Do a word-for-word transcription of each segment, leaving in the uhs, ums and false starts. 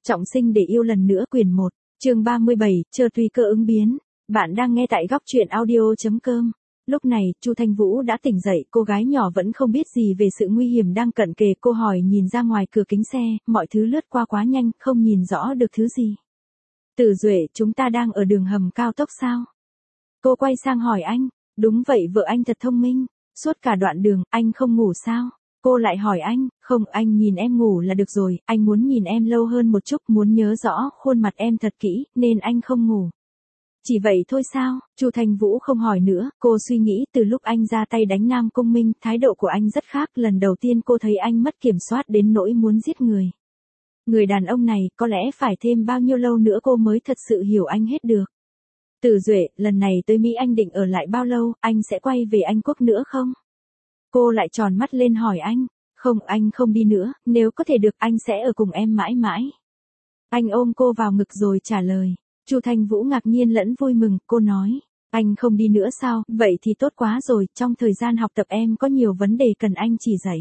Trọng sinh để yêu lần nữa quyển một, chương ba mươi bảy, chờ tùy cơ ứng biến. Bạn đang nghe tại góc truyện audio.com. Lúc này, Chu Thanh Vũ đã tỉnh dậy, cô gái nhỏ vẫn không biết gì về sự nguy hiểm đang cận kề. Cô hỏi nhìn ra ngoài cửa kính xe, mọi thứ lướt qua quá nhanh, không nhìn rõ được thứ gì. Tử Duệ, chúng ta đang ở đường hầm cao tốc sao? Cô quay sang hỏi anh. Đúng vậy, vợ anh thật thông minh. Suốt cả đoạn đường, anh không ngủ sao? Cô lại hỏi anh, không, anh nhìn em ngủ là được rồi, anh muốn nhìn em lâu hơn một chút, muốn nhớ rõ khuôn mặt em thật kỹ, nên anh không ngủ. Chỉ vậy thôi sao? Chu Thanh Vũ không hỏi nữa, cô suy nghĩ từ lúc anh ra tay đánh Nam Cung Minh, thái độ của anh rất khác, lần đầu tiên cô thấy anh mất kiểm soát đến nỗi muốn giết người. Người đàn ông này, có lẽ phải thêm bao nhiêu lâu nữa cô mới thật sự hiểu anh hết được. Tử Duệ, lần này tới Mỹ anh định ở lại bao lâu, anh sẽ quay về Anh Quốc nữa không? Cô lại tròn mắt lên hỏi anh. Không, anh không đi nữa, nếu có thể được anh sẽ ở cùng em mãi mãi. Anh ôm cô vào ngực rồi trả lời. Chu Thanh Vũ ngạc nhiên lẫn vui mừng, cô nói. Anh không đi nữa sao, vậy thì tốt quá rồi, trong thời gian học tập em có nhiều vấn đề cần anh chỉ dạy.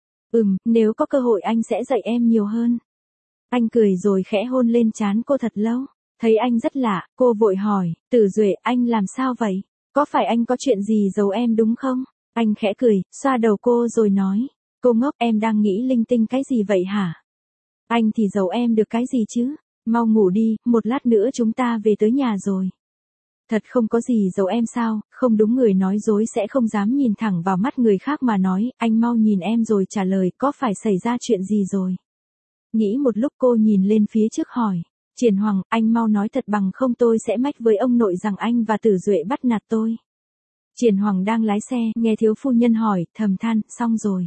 Ừm, nếu có cơ hội anh sẽ dạy em nhiều hơn. Anh cười rồi khẽ hôn lên trán cô thật lâu. Thấy anh rất lạ, cô vội hỏi, Tử Duệ, anh làm sao vậy? Có phải anh có chuyện gì giấu em đúng không? Anh khẽ cười, xoa đầu cô rồi nói. Cô ngốc, em đang nghĩ linh tinh cái gì vậy hả? Anh thì giấu em được cái gì chứ? Mau ngủ đi, một lát nữa chúng ta về tới nhà rồi. Thật không có gì giấu em sao? Không đúng, người nói dối sẽ không dám nhìn thẳng vào mắt người khác mà nói. Anh mau nhìn em rồi trả lời, có phải xảy ra chuyện gì rồi? Nghĩ một lúc cô nhìn lên phía trước hỏi. Triển Hoàng, anh mau nói thật bằng không tôi sẽ mách với ông nội rằng anh và Tử Duệ bắt nạt tôi. Triển Hoàng đang lái xe, nghe thiếu phu nhân hỏi, thầm than, xong rồi.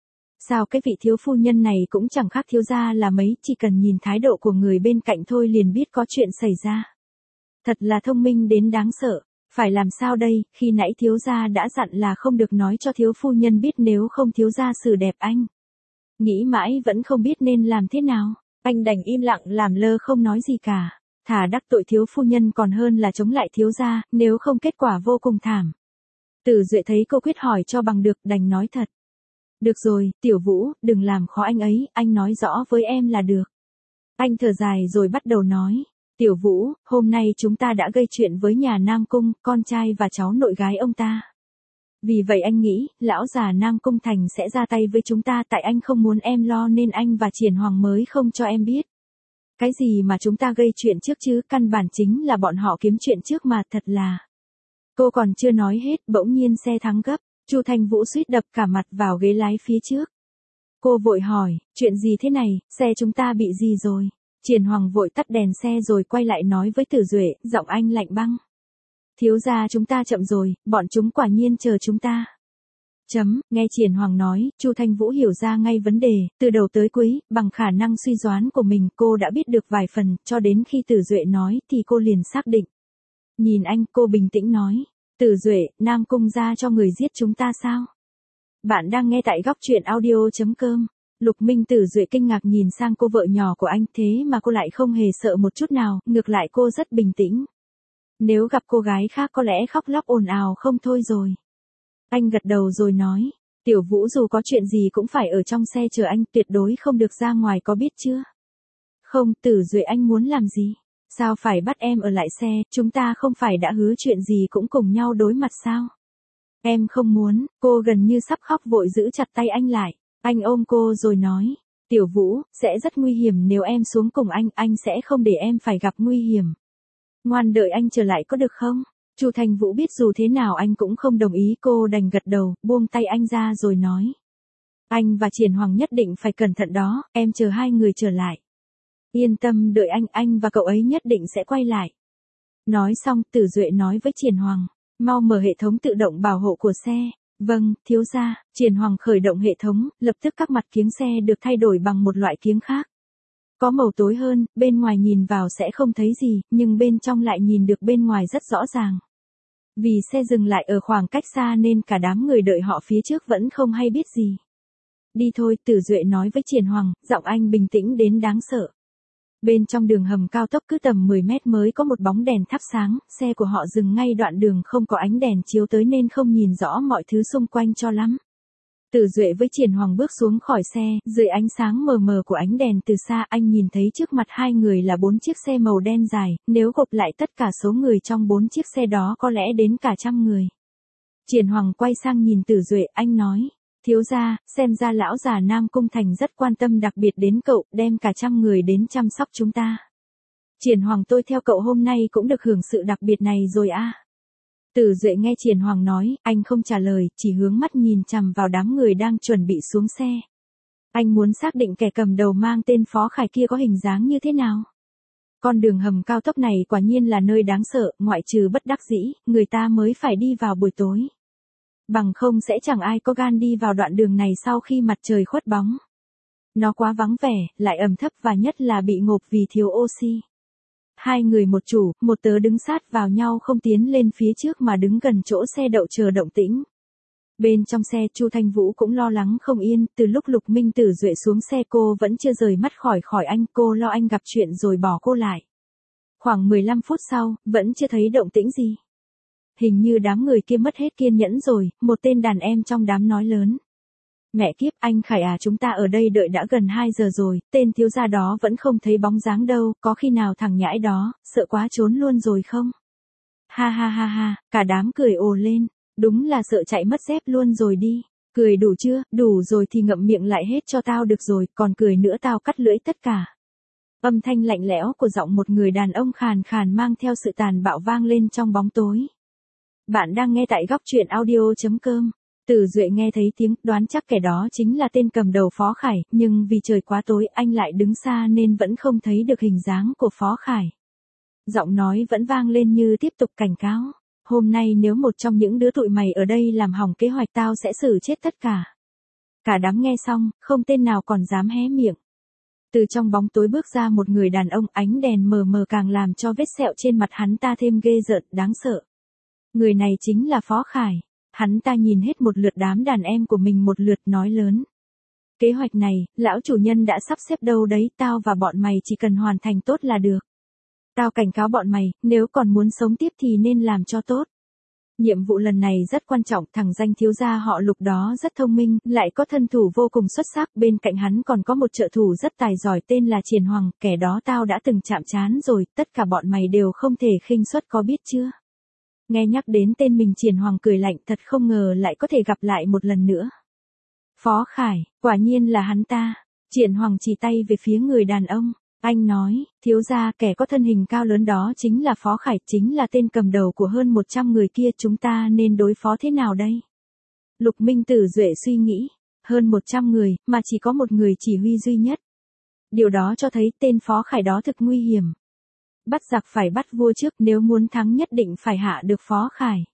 Sao cái vị thiếu phu nhân này cũng chẳng khác thiếu gia là mấy, chỉ cần nhìn thái độ của người bên cạnh thôi liền biết có chuyện xảy ra. Thật là thông minh đến đáng sợ, phải làm sao đây, khi nãy thiếu gia đã dặn là không được nói cho thiếu phu nhân biết nếu không thiếu gia xử đẹp anh. Nghĩ mãi vẫn không biết nên làm thế nào, anh đành im lặng làm lơ không nói gì cả. Thà đắc tội thiếu phu nhân còn hơn là chống lại thiếu gia, nếu không kết quả vô cùng thảm. Tử Duệ thấy cô quyết hỏi cho bằng được, đành nói thật. Được rồi, Tiểu Vũ, đừng làm khó anh ấy, anh nói rõ với em là được. Anh thở dài rồi bắt đầu nói. Tiểu Vũ, hôm nay chúng ta đã gây chuyện với nhà Nam Cung, con trai và cháu nội gái ông ta. Vì vậy anh nghĩ, lão già Nam Cung Thành sẽ ra tay với chúng ta, tại anh không muốn em lo nên anh và Triển Hoàng mới không cho em biết. Cái gì mà chúng ta gây chuyện trước chứ, căn bản chính là bọn họ kiếm chuyện trước mà, thật là. Cô còn chưa nói hết, bỗng nhiên xe thắng gấp, Chu Thanh Vũ suýt đập cả mặt vào ghế lái phía trước. Cô vội hỏi, chuyện gì thế này, xe chúng ta bị gì rồi? Triển Hoàng vội tắt đèn xe rồi quay lại nói với Tử Duệ, giọng anh lạnh băng. Thiếu gia chúng ta chậm rồi, bọn chúng quả nhiên chờ chúng ta. Chấm, nghe Triển Hoàng nói, Chu Thanh Vũ hiểu ra ngay vấn đề, từ đầu tới cuối, bằng khả năng suy đoán của mình cô đã biết được vài phần, cho đến khi Tử Duệ nói thì cô liền xác định. Nhìn anh, cô bình tĩnh nói. Tử Duệ, Nam Cung ra cho người giết chúng ta sao? Bạn đang nghe tại góc truyện audio.com. Lục Minh. Tử Duệ kinh ngạc nhìn sang cô vợ nhỏ của anh, thế mà cô lại không hề sợ một chút nào, ngược lại cô rất bình tĩnh. Nếu gặp cô gái khác có lẽ khóc lóc ồn ào không thôi rồi. Anh gật đầu rồi nói. Tiểu Vũ dù có chuyện gì cũng phải ở trong xe chờ anh, tuyệt đối không được ra ngoài, có biết chưa? Không, Tử Duệ, anh muốn làm gì? Sao phải bắt em ở lại xe, chúng ta không phải đã hứa chuyện gì cũng cùng nhau đối mặt sao? Em không muốn, cô gần như sắp khóc vội giữ chặt tay anh lại. Anh ôm cô rồi nói, Tiểu Vũ, sẽ rất nguy hiểm nếu em xuống cùng anh, anh sẽ không để em phải gặp nguy hiểm. Ngoan đợi anh trở lại có được không? Chu Thanh Vũ biết dù thế nào anh cũng không đồng ý, cô đành gật đầu, buông tay anh ra rồi nói. Anh và Triển Hoàng nhất định phải cẩn thận đó, em chờ hai người trở lại. Yên tâm đợi anh, anh và cậu ấy nhất định sẽ quay lại. Nói xong, Tử Duệ nói với Triển Hoàng, mau mở hệ thống tự động bảo hộ của xe. Vâng, thiếu gia. Triển Hoàng khởi động hệ thống, lập tức các mặt kiếng xe được thay đổi bằng một loại kiếng khác. Có màu tối hơn, bên ngoài nhìn vào sẽ không thấy gì, nhưng bên trong lại nhìn được bên ngoài rất rõ ràng. Vì xe dừng lại ở khoảng cách xa nên cả đám người đợi họ phía trước vẫn không hay biết gì. Đi thôi, Tử Duệ nói với Triển Hoàng, giọng anh bình tĩnh đến đáng sợ. Bên trong đường hầm cao tốc cứ tầm mười mét mới có một bóng đèn thắp sáng, xe của họ dừng ngay đoạn đường không có ánh đèn chiếu tới nên không nhìn rõ mọi thứ xung quanh cho lắm. Tử Duệ với Triển Hoàng bước xuống khỏi xe, dưới ánh sáng mờ mờ của ánh đèn từ xa anh nhìn thấy trước mặt hai người là bốn chiếc xe màu đen dài, nếu gộp lại tất cả số người trong bốn chiếc xe đó có lẽ đến cả trăm người. Triển Hoàng quay sang nhìn Tử Duệ, anh nói, thiếu gia, xem ra lão già Nam Cung Thành rất quan tâm đặc biệt đến cậu, đem cả trăm người đến chăm sóc chúng ta. Triển Hoàng, tôi theo cậu hôm nay cũng được hưởng sự đặc biệt này rồi à. Tử Duệ nghe Triển Hoàng nói, anh không trả lời, chỉ hướng mắt nhìn chằm vào đám người đang chuẩn bị xuống xe. Anh muốn xác định kẻ cầm đầu mang tên Phó Khải kia có hình dáng như thế nào. Con đường hầm cao tốc này quả nhiên là nơi đáng sợ, ngoại trừ bất đắc dĩ, người ta mới phải đi vào buổi tối. Bằng không sẽ chẳng ai có gan đi vào đoạn đường này sau khi mặt trời khuất bóng. Nó quá vắng vẻ, lại ẩm thấp và nhất là bị ngộp vì thiếu oxy. Hai người một chủ, một tớ đứng sát vào nhau không tiến lên phía trước mà đứng gần chỗ xe đậu chờ động tĩnh. Bên trong xe Chu Thanh Vũ cũng lo lắng không yên, từ lúc Lục Minh Tử Duệ xuống xe cô vẫn chưa rời mắt khỏi khỏi anh, cô lo anh gặp chuyện rồi bỏ cô lại. Khoảng mười lăm phút sau, vẫn chưa thấy động tĩnh gì. Hình như đám người kia mất hết kiên nhẫn rồi, một tên đàn em trong đám nói lớn. Mẹ kiếp, anh Khải à, chúng ta ở đây đợi đã gần hai giờ rồi, tên thiếu gia đó vẫn không thấy bóng dáng đâu, có khi nào thằng nhãi đó, sợ quá trốn luôn rồi không? Ha ha ha ha, cả đám cười ồ lên, đúng là sợ chạy mất dép luôn rồi đi. Cười đủ chưa, đủ rồi thì ngậm miệng lại hết cho tao được rồi, còn cười nữa tao cắt lưỡi tất cả. Âm thanh lạnh lẽo của giọng một người đàn ông khàn khàn mang theo sự tàn bạo vang lên trong bóng tối. Bạn đang nghe tại góc truyện audio chấm com. Tử Duệ nghe thấy tiếng, đoán chắc kẻ đó chính là tên cầm đầu Phó Khải, nhưng vì trời quá tối anh lại đứng xa nên vẫn không thấy được hình dáng của Phó Khải. Giọng nói vẫn vang lên như tiếp tục cảnh cáo. Hôm nay nếu một trong những đứa tụi mày ở đây làm hỏng kế hoạch tao sẽ xử chết tất cả. Cả đám nghe xong, không tên nào còn dám hé miệng. Từ trong bóng tối bước ra một người đàn ông, ánh đèn mờ mờ càng làm cho vết sẹo trên mặt hắn ta thêm ghê rợn, đáng sợ. Người này chính là Phó Khải. Hắn ta nhìn hết một lượt đám đàn em của mình một lượt nói lớn. Kế hoạch này, lão chủ nhân đã sắp xếp đâu đấy, tao và bọn mày chỉ cần hoàn thành tốt là được. Tao cảnh cáo bọn mày, nếu còn muốn sống tiếp thì nên làm cho tốt. Nhiệm vụ lần này rất quan trọng, thằng danh thiếu gia họ Lục đó rất thông minh, lại có thân thủ vô cùng xuất sắc, bên cạnh hắn còn có một trợ thủ rất tài giỏi tên là Triển Hoàng, kẻ đó tao đã từng chạm trán rồi, tất cả bọn mày đều không thể khinh suất có biết chưa? Nghe nhắc đến tên mình Triển Hoàng cười lạnh, thật không ngờ lại có thể gặp lại một lần nữa. Phó Khải, quả nhiên là hắn ta. Triển Hoàng chỉ tay về phía người đàn ông. Anh nói, thiếu gia, kẻ có thân hình cao lớn đó chính là Phó Khải, chính là tên cầm đầu của hơn một trăm người kia, chúng ta nên đối phó thế nào đây? Lục Minh Tử Duệ suy nghĩ, hơn một trăm người, mà chỉ có một người chỉ huy duy nhất. Điều đó cho thấy tên Phó Khải đó thực nguy hiểm. Bắt giặc phải bắt vua trước, nếu muốn thắng nhất định phải hạ được Phó Khải.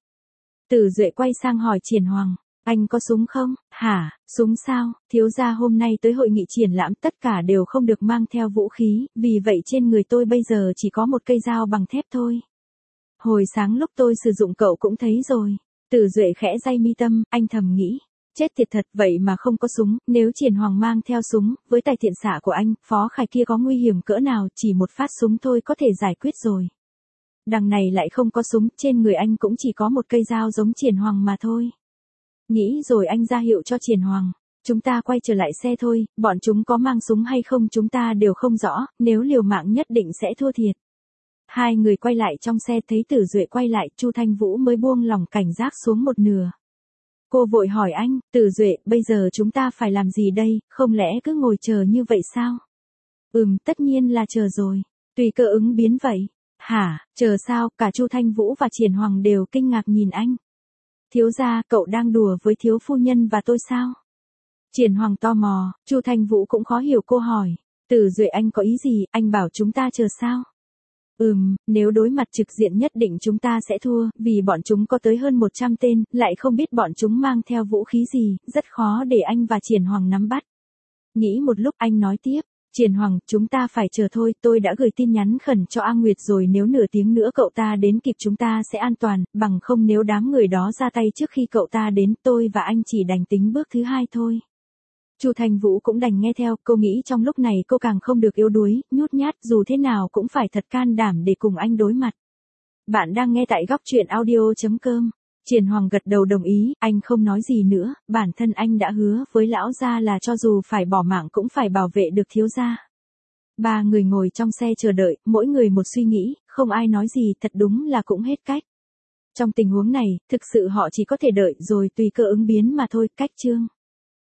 Tử Duệ quay sang hỏi Triển Hoàng, anh có súng không? Hả, súng sao? Thiếu gia hôm nay tới hội nghị triển lãm tất cả đều không được mang theo vũ khí, vì vậy trên người tôi bây giờ chỉ có một cây dao bằng thép thôi. Hồi sáng lúc tôi sử dụng cậu cũng thấy rồi. Tử Duệ khẽ day mi tâm, anh thầm nghĩ. Chết thiệt thật, vậy mà không có súng, nếu Triển Hoàng mang theo súng, với tài thiện xạ của anh, Phó Khải kia có nguy hiểm cỡ nào, chỉ một phát súng thôi có thể giải quyết rồi. Đằng này lại không có súng, trên người anh cũng chỉ có một cây dao giống Triển Hoàng mà thôi. Nghĩ rồi anh ra hiệu cho Triển Hoàng, chúng ta quay trở lại xe thôi, bọn chúng có mang súng hay không chúng ta đều không rõ, nếu liều mạng nhất định sẽ thua thiệt. Hai người quay lại trong xe, thấy Tử Duệ quay lại, Chu Thanh Vũ mới buông lỏng cảnh giác xuống một nửa. Cô vội hỏi anh, Tử Duệ, bây giờ chúng ta phải làm gì đây, không lẽ cứ ngồi chờ như vậy sao? Ừm, tất nhiên là chờ rồi, tùy cơ ứng biến vậy. Hả, chờ sao? Cả Chu Thanh Vũ và Triển Hoàng đều kinh ngạc nhìn anh. Thiếu gia, cậu đang đùa với thiếu phu nhân và tôi sao? Triển Hoàng tò mò, Chu Thanh Vũ cũng khó hiểu cô hỏi. Tử Duệ, anh có ý gì, anh bảo chúng ta chờ sao? Ừm, nếu đối mặt trực diện nhất định chúng ta sẽ thua, vì bọn chúng có tới hơn một trăm tên, lại không biết bọn chúng mang theo vũ khí gì, rất khó để anh và Triển Hoàng nắm bắt. Nghĩ một lúc anh nói tiếp, Triển Hoàng, chúng ta phải chờ thôi, tôi đã gửi tin nhắn khẩn cho A Nguyệt rồi, nếu nửa tiếng nữa cậu ta đến kịp chúng ta sẽ an toàn, bằng không nếu đám người đó ra tay trước khi cậu ta đến, tôi và anh chỉ đành tính bước thứ hai thôi. Chu Thanh Vũ cũng đành nghe theo, cô nghĩ trong lúc này cô càng không được yếu đuối, nhút nhát, dù thế nào cũng phải thật can đảm để cùng anh đối mặt. Bạn đang nghe tại góc truyện audio chấm com. Triển Hoàng gật đầu đồng ý, anh không nói gì nữa, bản thân anh đã hứa với lão gia là cho dù phải bỏ mạng cũng phải bảo vệ được thiếu gia. Ba người ngồi trong xe chờ đợi, mỗi người một suy nghĩ, không ai nói gì, thật đúng là cũng hết cách. Trong tình huống này, thực sự họ chỉ có thể đợi rồi tùy cơ ứng biến mà thôi, cách chương.